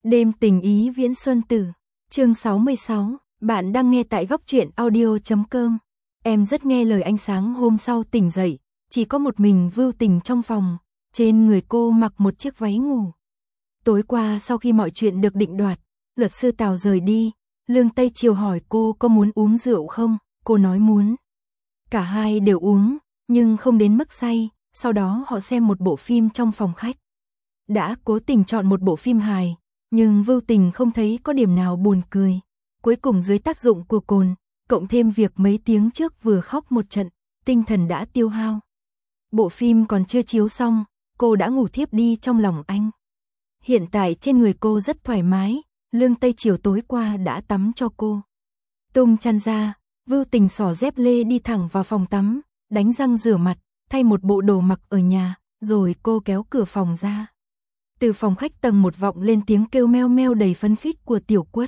Đêm tình ý viễn sơn tử, chương 66, bạn đang nghe tại góc truyện audio.com. Em rất nghe lời anh. Sáng hôm sau tỉnh dậy, chỉ có một mình Vưu Tình trong phòng, trên người cô mặc một chiếc váy ngủ. Tối qua sau khi mọi chuyện được định đoạt, luật sư Tào rời đi, Lương Tây Triều hỏi cô có muốn uống rượu không, cô nói muốn. Cả hai đều uống, nhưng không đến mức say, sau đó họ xem một bộ phim trong phòng khách. Đã cố tình chọn một bộ phim hài, nhưng Vưu Tình không thấy có điểm nào buồn cười. Cuối cùng dưới tác dụng của cồn, cộng thêm việc mấy tiếng trước vừa khóc một trận, tinh thần đã tiêu hao. Bộ phim còn chưa chiếu xong, cô đã ngủ thiếp đi trong lòng anh. Hiện tại trên người cô rất thoải mái, Lương Tây Triều tối qua đã tắm cho cô. Tung chăn ra, Vưu Tình xỏ dép lê đi thẳng vào phòng tắm, đánh răng rửa mặt, thay một bộ đồ mặc ở nhà, rồi cô kéo cửa phòng ra. Từ phòng khách tầng 1 vọng lên tiếng kêu meo meo đầy phấn khích của Tiểu Quất.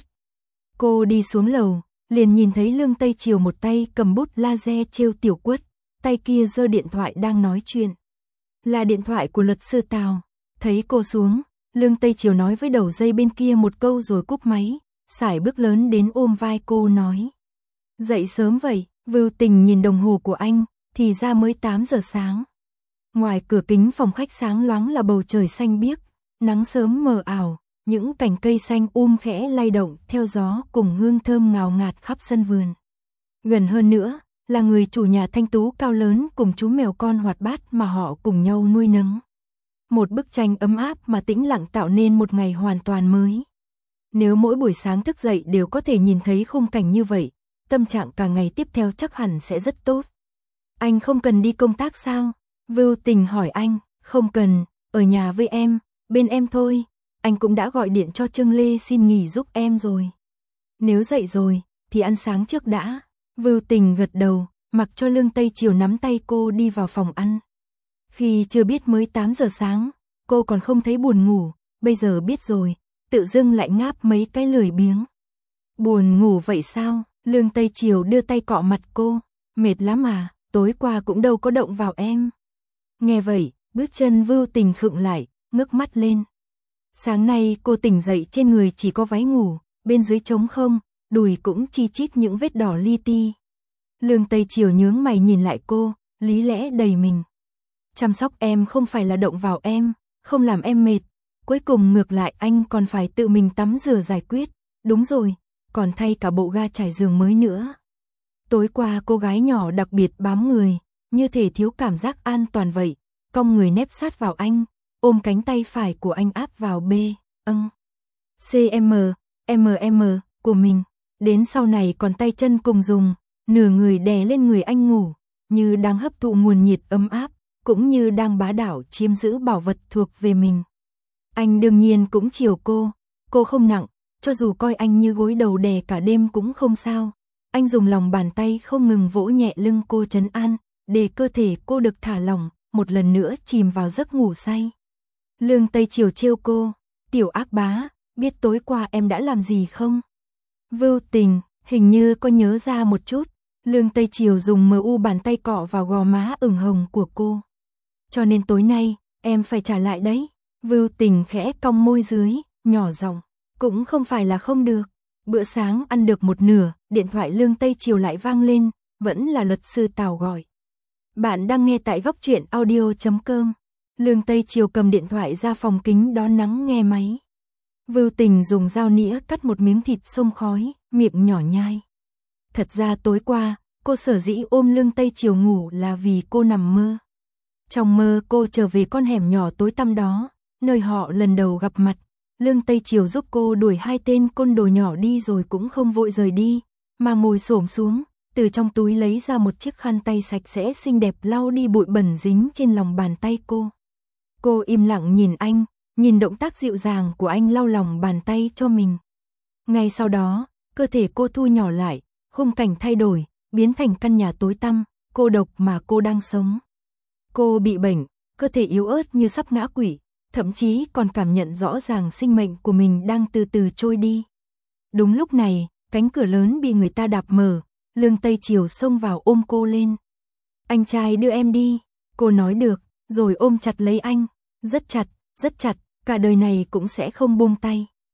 Cô đi xuống lầu, liền nhìn thấy Lương Tây Triều một tay cầm bút laser trêu Tiểu Quất, tay kia giơ điện thoại đang nói chuyện. Là điện thoại của luật sư Tào. Thấy cô xuống, Lương Tây Triều nói với đầu dây bên kia một câu rồi cúp máy, sải bước lớn đến ôm vai cô nói. Dậy sớm vậy? Vưu Tình nhìn đồng hồ của anh, thì ra mới 8 giờ sáng. Ngoài cửa kính phòng khách sáng loáng là bầu trời xanh biếc, nắng sớm mờ ảo, những cành cây xanh khẽ lay động theo gió cùng hương thơm ngào ngạt khắp sân vườn. Gần hơn nữa, là người chủ nhà thanh tú cao lớn cùng chú mèo con hoạt bát mà họ cùng nhau nuôi nấng. Một bức tranh ấm áp mà tĩnh lặng tạo nên một ngày hoàn toàn mới. Nếu mỗi buổi sáng thức dậy đều có thể nhìn thấy khung cảnh như vậy, tâm trạng cả ngày tiếp theo chắc hẳn sẽ rất tốt. Anh không cần đi công tác sao? Vưu Tình hỏi anh. Không cần, ở nhà với em, bên em thôi. Anh cũng đã gọi điện cho Trương Lê xin nghỉ giúp em rồi. Nếu dậy rồi, thì ăn sáng trước đã. Vưu Tình gật đầu, mặc cho Lương Tây Triều nắm tay cô đi vào phòng ăn. Khi chưa biết mới 8 giờ sáng, cô còn không thấy buồn ngủ, bây giờ biết rồi, tự dưng lại ngáp mấy cái lười biếng. Buồn ngủ vậy sao? Lương Tây Triều đưa tay cọ mặt cô. Mệt lắm à, tối qua cũng đâu có động vào em. Nghe vậy, bước chân Vưu Tình khựng lại, ngước mắt lên. Sáng nay cô tỉnh dậy trên người chỉ có váy ngủ, bên dưới trống không, đùi cũng chi chít những vết đỏ li ti. Lương Tây Triều nhướng mày nhìn lại cô, lý lẽ đầy mình. Chăm sóc em không phải là động vào em, không làm em mệt. Cuối cùng ngược lại anh còn phải tự mình tắm rửa giải quyết. Đúng rồi, còn thay cả bộ ga trải giường mới nữa. Tối qua cô gái nhỏ đặc biệt bám người, như thể thiếu cảm giác an toàn vậy, cong người nép sát vào anh, ôm cánh tay phải của anh áp vào CM của mình. Đến sau này còn tay chân cùng dùng, nửa người đè lên người anh ngủ, như đang hấp thụ nguồn nhiệt ấm áp, cũng như đang bá đạo chiếm giữ bảo vật thuộc về mình. Anh đương nhiên cũng chiều cô không nặng, cho dù coi anh như gối đầu đè cả đêm cũng không sao. Anh dùng lòng bàn tay không ngừng vỗ nhẹ lưng cô trấn an, để cơ thể cô được thả lỏng, một lần nữa chìm vào giấc ngủ say. Lương Tây Triều trêu cô, Tiểu ác bá, biết tối qua em đã làm gì không? Vưu Tình, hình như có nhớ ra một chút. Lương Tây Triều dùng bàn tay cọ vào gò má ửng hồng của cô. Cho nên tối nay, em phải trả lại đấy. Vưu Tình khẽ cong môi dưới, nhỏ giọng, cũng không phải là không được. Bữa sáng ăn được một nửa, điện thoại Lương Tây Triều lại vang lên, vẫn là luật sư Tào gọi. Bạn đang nghe tại góc truyện audio.com. Lương Tây Triều cầm điện thoại ra phòng kính đón nắng nghe máy. Vưu Tình dùng dao nĩa cắt một miếng thịt xông khói, miệng nhỏ nhai. Thật ra tối qua, cô sở dĩ ôm Lương Tây Triều ngủ là vì cô nằm mơ. Trong mơ cô trở về con hẻm nhỏ tối tăm đó, nơi họ lần đầu gặp mặt. Lương Tây Triều giúp cô đuổi hai tên côn đồ nhỏ đi rồi cũng không vội rời đi, mà ngồi xổm xuống, từ trong túi lấy ra một chiếc khăn tay sạch sẽ xinh đẹp lau đi bụi bẩn dính trên lòng bàn tay cô. Cô im lặng nhìn anh, nhìn động tác dịu dàng của anh lau lòng bàn tay cho mình. Ngay sau đó, cơ thể cô thu nhỏ lại, khung cảnh thay đổi, biến thành căn nhà tối tăm, cô độc mà cô đang sống. Cô bị bệnh, cơ thể yếu ớt như sắp ngã quỵ, thậm chí còn cảm nhận rõ ràng sinh mệnh của mình đang từ từ trôi đi. Đúng lúc này, cánh cửa lớn bị người ta đạp mở, Lương Tây Triều xông vào ôm cô lên. Anh trai đưa em đi, cô nói được, rồi ôm chặt lấy anh, rất chặt, cả đời này cũng sẽ không buông tay.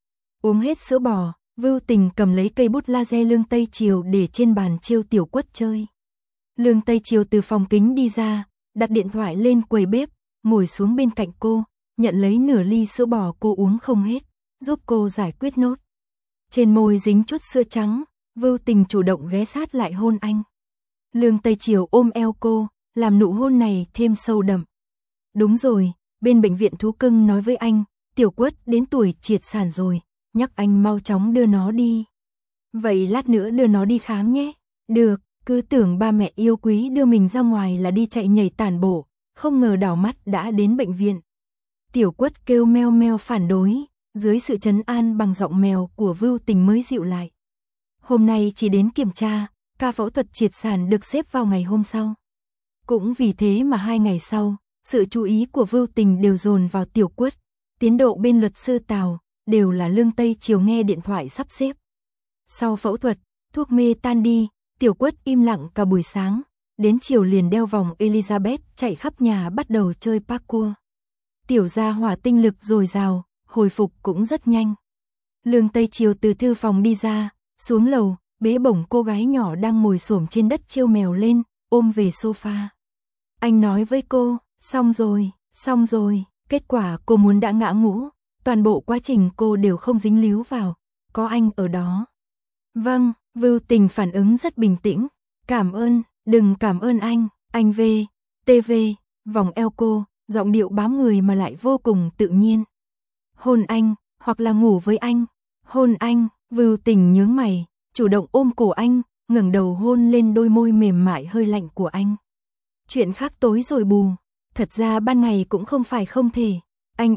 Uống hết sữa bò, Vưu Tình cầm lấy cây bút laser Lương Tây Triều để trên bàn trêu Tiểu Quất chơi. Lương Tây Triều từ phòng kính đi ra, đặt điện thoại lên quầy bếp, ngồi xuống bên cạnh cô, nhận lấy nửa ly sữa bò cô uống không hết, giúp cô giải quyết nốt. Trên môi dính chút sữa trắng, Vưu Tình chủ động ghé sát lại hôn anh. Lương Tây Triều ôm eo cô, làm nụ hôn này thêm sâu đậm. Đúng rồi, bên bệnh viện thú cưng nói với anh, Tiểu Quất đến tuổi triệt sản rồi, nhắc anh mau chóng đưa nó đi. Vậy lát nữa đưa nó đi khám nhé. Được, cứ tưởng ba mẹ yêu quý đưa mình ra ngoài là đi chạy nhảy tản bộ, không ngờ đảo mắt đã đến bệnh viện. Tiểu Quất kêu meo meo phản đối, dưới sự trấn an bằng giọng mèo của Vưu Tình mới dịu lại. Hôm nay chỉ đến kiểm tra, ca phẫu thuật triệt sản được xếp vào ngày hôm sau. Cũng vì thế mà 2 ngày sau, sự chú ý của Vưu Tình đều dồn vào Tiểu Quất. Tiến độ bên luật sư Tào đều là Lương Tây Triều nghe điện thoại sắp xếp. Sau phẫu thuật, thuốc mê tan đi, Tiểu Quất im lặng cả buổi sáng, đến chiều liền đeo vòng Elizabeth chạy khắp nhà bắt đầu chơi parkour. Tiểu gia hỏa tinh lực dồi dào, hồi phục cũng rất nhanh. Lương Tây Triều từ thư phòng đi ra, xuống lầu, bế bổng cô gái nhỏ đang ngồi xổm trên đất trêu mèo lên, ôm về sofa. Anh nói với cô, xong rồi, kết quả cô muốn đã ngã ngũ, toàn bộ quá trình cô đều không dính líu vào, có anh ở đó. Vâng, Vưu Tình phản ứng rất bình tĩnh, cảm ơn, đừng cảm ơn anh về, TV, vòng eo cô, giọng điệu bám người mà lại vô cùng tự nhiên. Hôn anh, hoặc là ngủ với anh, hôn anh, Vưu Tình nhướng mày, chủ động ôm cổ anh, ngẩng đầu hôn lên đôi môi mềm mại hơi lạnh của anh. Chuyện khác tối rồi bù, thật ra ban ngày cũng không phải không thể. Anh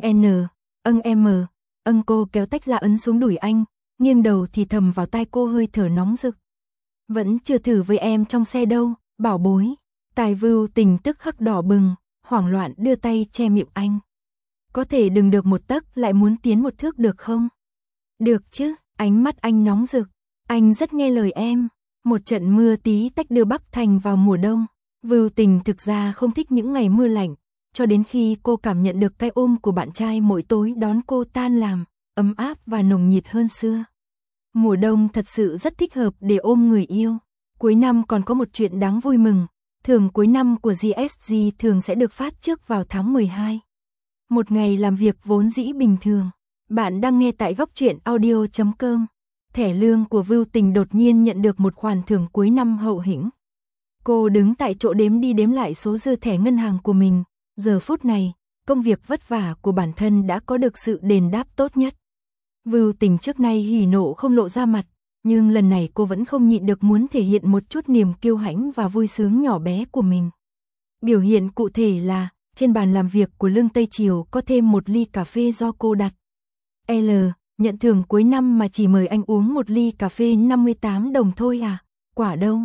cô kéo tách ra ấn xuống đùi anh, nghiêng đầu thì thầm vào tai cô hơi thở nóng rực. Vẫn chưa thử với em trong xe đâu, bảo bối. Tai Vưu Tình tức khắc đỏ bừng, hoảng loạn đưa tay che miệng anh. Có thể đừng được một tấc lại muốn tiến một thước được không? Được chứ, ánh mắt anh nóng rực. Anh rất nghe lời em. Một trận mưa tí tách đưa Bắc Thành vào mùa đông. Vưu Tình thực ra không thích những ngày mưa lạnh, cho đến khi cô cảm nhận được cái ôm của bạn trai mỗi tối đón cô tan làm, ấm áp và nồng nhiệt hơn xưa. Mùa đông thật sự rất thích hợp để ôm người yêu. Cuối năm còn có một chuyện đáng vui mừng, thưởng cuối năm của GSG thường sẽ được phát trước vào tháng 12. Một ngày làm việc vốn dĩ bình thường. Bạn đang nghe tại góc truyện audio.com. Thẻ lương của Vưu Tình đột nhiên nhận được một khoản thưởng cuối năm hậu hĩnh. Cô đứng tại chỗ đếm đi đếm lại số dư thẻ ngân hàng của mình. Giờ phút này, công việc vất vả của bản thân đã có được sự đền đáp tốt nhất. Vưu Tình trước nay hỉ nộ không lộ ra mặt, nhưng lần này cô vẫn không nhịn được muốn thể hiện một chút niềm kiêu hãnh và vui sướng nhỏ bé của mình. Biểu hiện cụ thể là, trên bàn làm việc của Lương Tây Triều có thêm một ly cà phê do cô đặt. L, nhận thưởng cuối năm mà chỉ mời anh uống một ly cà phê 58 đồng thôi à, quả đâu?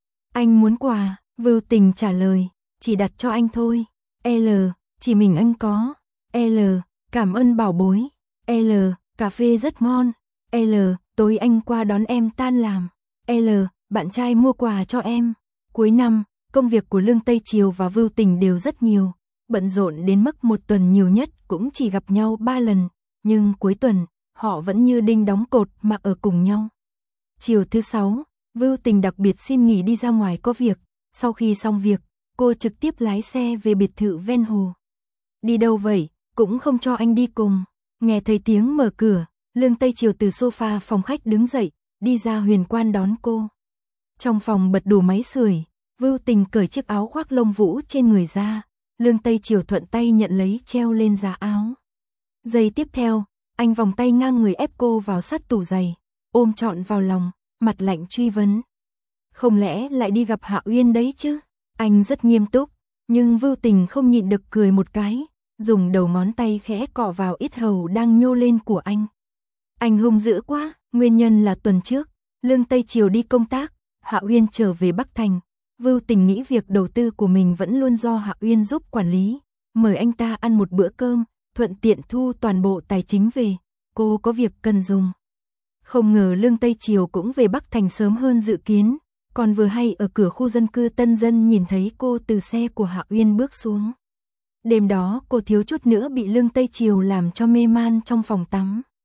Anh muốn quà, Vưu Tình trả lời, chỉ đặt cho anh thôi. L, chỉ mình anh có. L, cảm ơn bảo bối. L, cà phê rất ngon. L, tối anh qua đón em tan làm. L, bạn trai mua quà cho em. Cuối năm, công việc của Lương Tây Triều và Vưu Tình đều rất nhiều, bận rộn đến mức một tuần nhiều nhất cũng chỉ gặp nhau 3 lần, nhưng cuối tuần, họ vẫn như đinh đóng cột mà ở cùng nhau. Chiều thứ 6, Vưu Tình đặc biệt xin nghỉ đi ra ngoài có việc, sau khi xong việc, cô trực tiếp lái xe về biệt thự ven hồ. Đi đâu vậy, cũng không cho anh đi cùng. Nghe thấy tiếng mở cửa, Lương Tây Triều từ sofa phòng khách đứng dậy, đi ra huyền quan đón cô. Trong phòng bật đủ máy sưởi, Vưu Tình cởi chiếc áo khoác lông vũ trên người ra, Lương Tây Triều thuận tay nhận lấy treo lên giá áo. Giây tiếp theo, anh vòng tay ngang người ép cô vào sát tủ giày, ôm trọn vào lòng, mặt lạnh truy vấn. Không lẽ lại đi gặp Hạ Uyên đấy chứ? Anh rất nghiêm túc, nhưng Vưu Tình không nhịn được cười một cái, dùng đầu ngón tay khẽ cọ vào yết hầu đang nhô lên của anh. Anh hung dữ quá, nguyên nhân là tuần trước, Lương Tây Triều đi công tác, Hạ Uyên trở về Bắc Thành. Vưu Tình nghĩ việc đầu tư của mình vẫn luôn do Hạ Uyên giúp quản lý, mời anh ta ăn một bữa cơm, thuận tiện thu toàn bộ tài chính về, cô có việc cần dùng. Không ngờ Lương Tây Triều cũng về Bắc Thành sớm hơn dự kiến, còn vừa hay ở cửa khu dân cư Tân Dân nhìn thấy cô từ xe của Hạ Uyên bước xuống. Đêm đó cô thiếu chút nữa bị Lương Tây Triều làm cho mê man trong phòng tắm.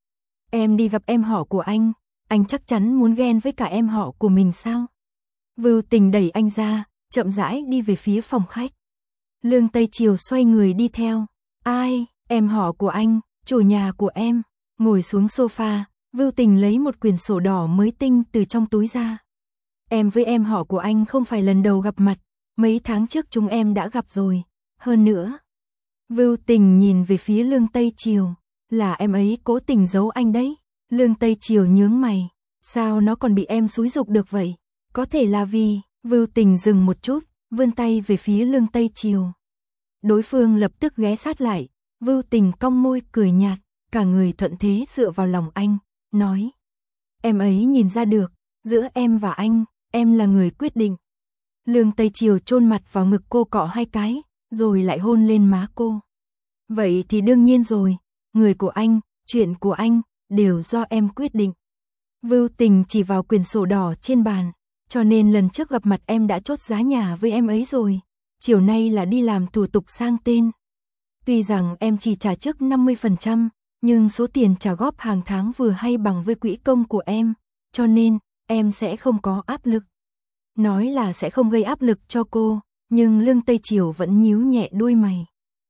Em đi gặp em họ của anh chắc chắn muốn ghen với cả em họ của mình sao? Vưu Tình đẩy anh ra, chậm rãi đi về phía phòng khách. Lương Tây Triều xoay người đi theo. Ai, em họ của anh, chủ nhà của em. Ngồi xuống sofa, Vưu Tình lấy một quyển sổ đỏ mới tinh từ trong túi ra. Em với em họ của anh không phải lần đầu gặp mặt, mấy tháng trước chúng em đã gặp rồi. Hơn nữa, Vưu Tình nhìn về phía Lương Tây Triều, là em ấy cố tình giấu anh đấy. Lương Tây Triều nhướng mày, sao nó còn bị em xúi giục được vậy? Có thể là vì, Vưu Tình dừng một chút, vươn tay về phía Lương Tây Triều. Đối phương lập tức ghé sát lại, Vưu Tình cong môi cười nhạt, cả người thuận thế dựa vào lòng anh, nói. Em ấy nhìn ra được, giữa em và anh, em là người quyết định. Lương Tây Triều chôn mặt vào ngực cô cọ 2 cái, rồi lại hôn lên má cô. Vậy thì đương nhiên rồi, người của anh, chuyện của anh, đều do em quyết định. Vưu Tình chỉ vào quyển sổ đỏ trên bàn, cho nên lần trước gặp mặt em đã chốt giá nhà với em ấy rồi. Chiều nay là đi làm thủ tục sang tên. Tuy rằng em chỉ trả trước 50%, nhưng số tiền trả góp hàng tháng vừa hay bằng với quỹ công của em, cho nên em sẽ không có áp lực. Nói là sẽ không gây áp lực cho cô, nhưng Lương Tây Triều vẫn nhíu nhẹ đuôi mày.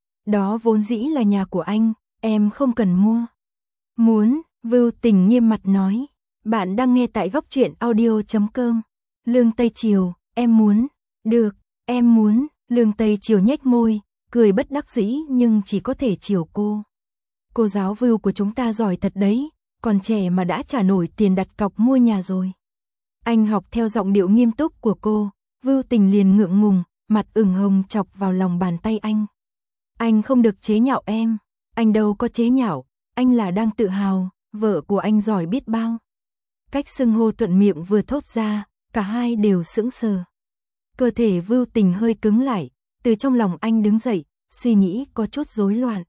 Đó vốn dĩ là nhà của anh, em không cần mua. Muốn, Vưu Tình nghiêm mặt nói. Bạn đang nghe tại góc truyện audio.com. Lương Tây Triều, em muốn. Được, em muốn. Lương Tây Triều nhếch môi, cười bất đắc dĩ nhưng chỉ có thể chiều cô. Cô giáo Vưu của chúng ta giỏi thật đấy, còn trẻ mà đã trả nổi tiền đặt cọc mua nhà rồi. Anh học theo giọng điệu nghiêm túc của cô, Vưu Tình liền ngượng ngùng, mặt ửng hồng chọc vào lòng bàn tay anh. Anh không được chế nhạo em, anh đâu có chế nhạo, anh là đang tự hào, vợ của anh giỏi biết bao. Cách xưng hô thuận miệng vừa thốt ra, cả hai đều sững sờ. Cơ thể Vưu Tình hơi cứng lại, từ trong lòng anh đứng dậy, suy nghĩ có chút rối loạn.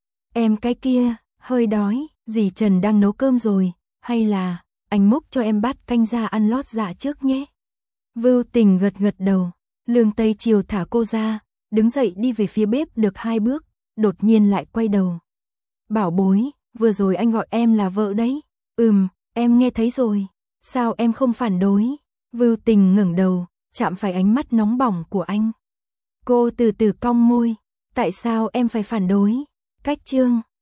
Em cái kia, hơi đói, dì Trần đang nấu cơm rồi, hay là anh múc cho em bát canh ra ăn lót dạ trước nhé. Vưu Tình gật gật đầu, Lương Tây Triều thả cô ra, đứng dậy đi về phía bếp được 2 bước, đột nhiên lại quay đầu. Bảo bối, vừa rồi anh gọi em là vợ đấy. Em nghe thấy rồi, sao em không phản đối? Vưu Tình ngẩng đầu, chạm phải ánh mắt nóng bỏng của anh. Cô từ từ cong môi, tại sao em phải phản đối? Cách chương